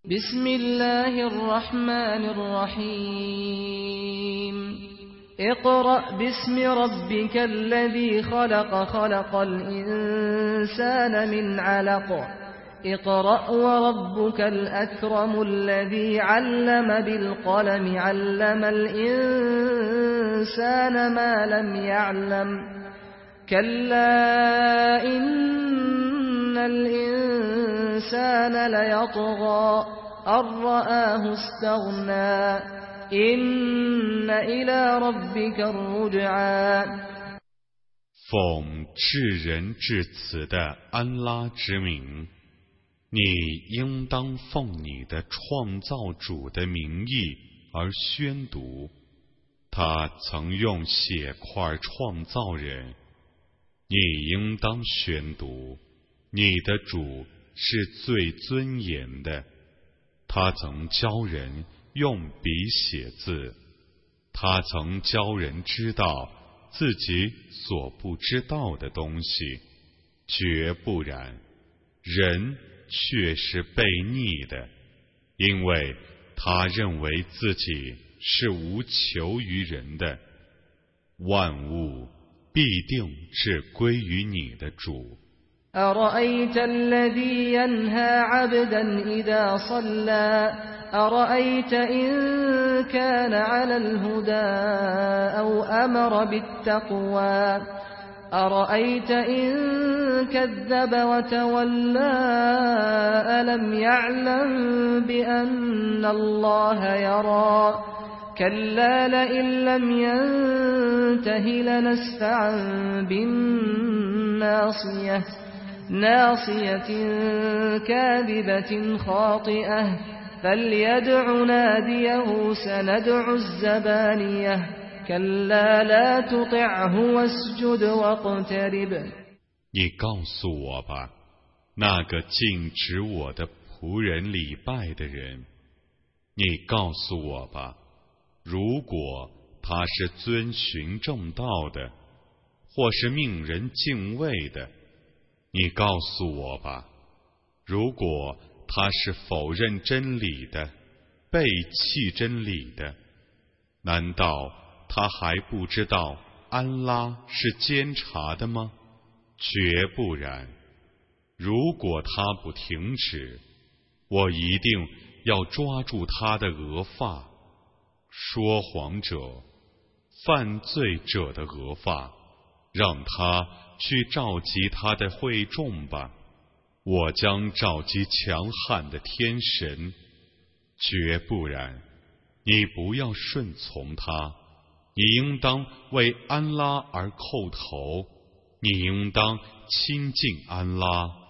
بسم الله الرحمن الرحيم اقرأ باسم ربك الذي خلق خلق الإنسان من علق اقرأ وربك الأكرم الذي علم بالقلم علم الإنسان ما لم يعلم كلا إن الإنسان ليطغى أن رآه استغنى إن إلى ربك الرجعى 奉至仁至慈的安拉之名，你应当奉你的创造主的名义而宣读。他曾用血块创造人，你应当宣读。你的主是最尊严的，他曾教人用笔写字，他曾教人知道自己所不知道的东西，绝不然，人却是悖逆的，因为他认为自己是无求于人的，万物必定是归于你的主。 أرأيت الذي ينهى عبدا إذا صلى أرأيت إن كان على الهدى أو أمر بالتقوى أرأيت إن كذب وتولى ألم يعلم بأن الله يرى كلا لئن لم ينته لنسفعا بالناصية ناصية كاذبة خاطئة فليدع ناديه سندع الزبانية كلا لا تطعه واسجد واقترب 你告诉我吧，那个禁止我的仆人礼拜的人，你告诉我吧，如果他是遵循正道的，或是命人敬畏的，你告诉我吧，如果他是否认真理的，背弃真理的，难道他还不知道安拉是监察的吗？绝不然，如果他不停止，我一定要抓住他的额发，说谎者、犯罪者的额发，让他去召集他的会众吧，我将召集强悍的天神，绝不然，你不要顺从他，你应当为安拉而叩头，你应当亲近安拉。